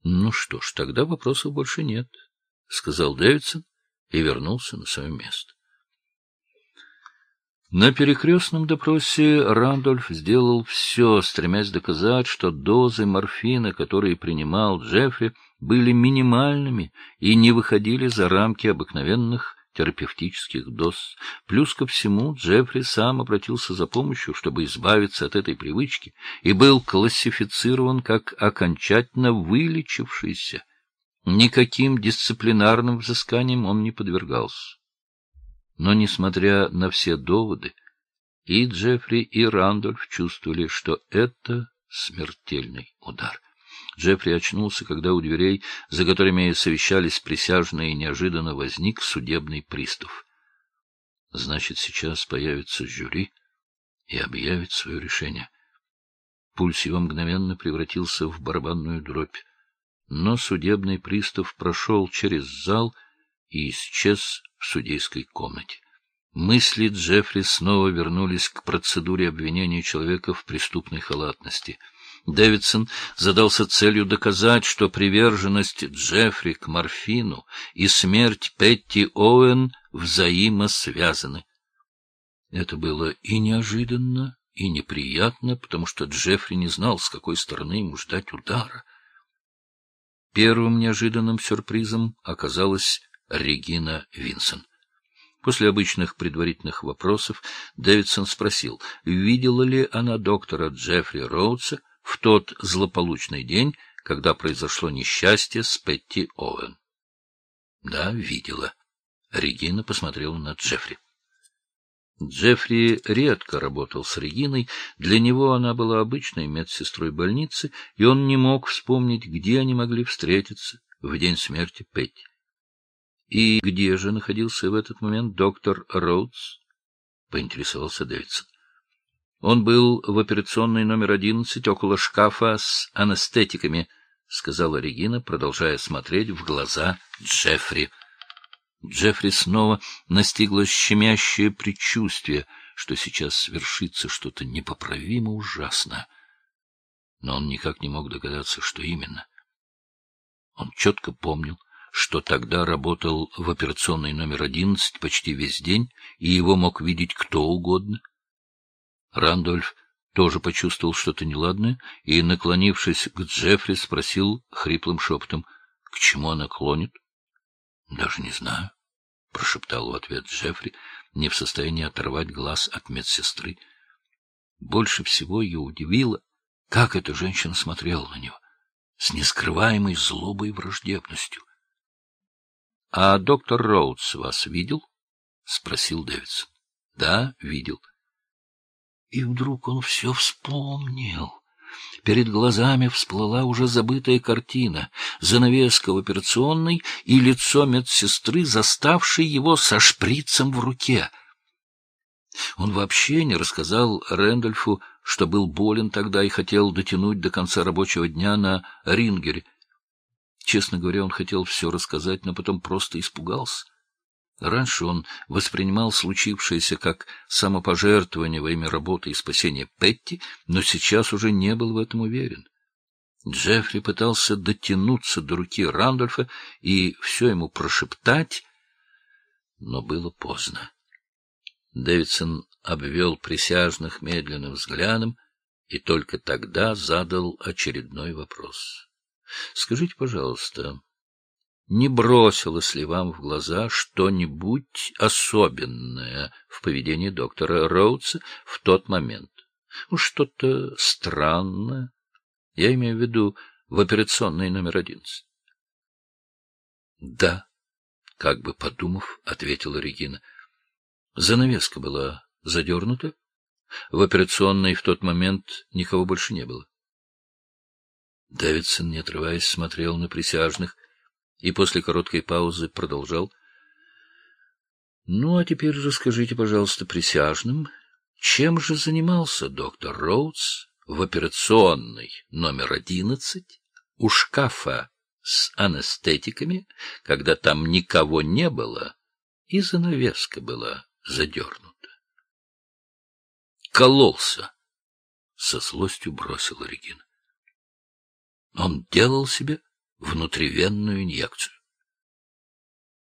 Ну что ж, тогда вопросов больше нет, — сказал Дэвидсон и вернулся на свое место. На перекрестном допросе Рандольф сделал все, стремясь доказать, что дозы морфина, которые принимал Джеффри, были минимальными и не выходили за рамки обыкновенных терапевтических доз. Плюс ко всему, Джеффри сам обратился за помощью, чтобы избавиться от этой привычки, и был классифицирован как окончательно вылечившийся. Никаким дисциплинарным взысканиям он не подвергался. Но, несмотря на все доводы, и Джеффри, и Рандольф чувствовали, что это смертельный удар. Джеффри очнулся, когда у дверей, за которыми совещались присяжные, неожиданно возник судебный пристав. Значит, сейчас появится жюри и объявит свое решение. Пульс его мгновенно превратился в барабанную дробь. Но судебный пристав прошел через зал и исчез в судейской комнате. Мысли Джеффри снова вернулись к процедуре обвинения человека в преступной халатности. Дэвидсон задался целью доказать, что приверженность Джеффри к морфину и смерть Петти Оуэн взаимосвязаны. Это было и неожиданно, и неприятно, потому что Джеффри не знал, с какой стороны ему ждать удара. Первым неожиданным сюрпризом оказалась Регина Винсон. После обычных предварительных вопросов Дэвидсон спросил, видела ли она доктора Джеффри Роудса в тот злополучный день, когда произошло несчастье с Петти Оуэн. — Да, видела. Регина посмотрела на Джеффри. Джеффри редко работал с Региной, для него она была обычной медсестрой больницы, и он не мог вспомнить, где они могли встретиться в день смерти Петти. И где же находился в этот момент доктор Роудс? — поинтересовался Дэвидсон. — Он был в операционной номер 11 около шкафа с анестетиками, — сказала Регина, продолжая смотреть в глаза Джеффри. Джеффри снова настигло щемящее предчувствие, что сейчас свершится что-то непоправимо ужасное. Но он никак не мог догадаться, что именно. Он четко помнил, что тогда работал в операционной номер 11 почти весь день, и его мог видеть кто угодно. Рандольф тоже почувствовал что-то неладное и, наклонившись к Джеффри, спросил хриплым шепотом, к чему она клонит. — Даже не знаю, — прошептал в ответ Джеффри, не в состоянии оторвать глаз от медсестры. Больше всего ее удивило, как эта женщина смотрела на него, с нескрываемой злобой и враждебностью. — А доктор Роудс вас видел? — спросил Дэвидсон. — Да, видел. И вдруг он все вспомнил. Перед глазами всплыла уже забытая картина, занавеска в операционной и лицо медсестры, заставшей его со шприцем в руке. Он вообще не рассказал Рэндольфу, что был болен тогда и хотел дотянуть до конца рабочего дня на рингере. Честно говоря, он хотел все рассказать, но потом просто испугался. Раньше он воспринимал случившееся как самопожертвование во имя работы и спасения Петти, но сейчас уже не был в этом уверен. Джеффри пытался дотянуться до руки Рандольфа и все ему прошептать, но было поздно. Дэвидсон обвел присяжных медленным взглядом и только тогда задал очередной вопрос. — Скажите, пожалуйста, не бросилось ли вам в глаза что-нибудь особенное в поведении доктора Роудса в тот момент? Что-то странное? Я имею в виду в операционной номер 11. — Да, — как бы подумав, ответила Регина. Занавеска была задернута. В операционной в тот момент никого больше не было. Дэвидсон, не отрываясь, смотрел на присяжных и после короткой паузы продолжал. — Ну, а теперь расскажите, пожалуйста, присяжным, чем же занимался доктор Роудс в операционной номер 11 у шкафа с анестетиками, когда там никого не было и занавеска была задернута? — Кололся! — со злостью бросила Регина. — Он делал себе внутривенную инъекцию.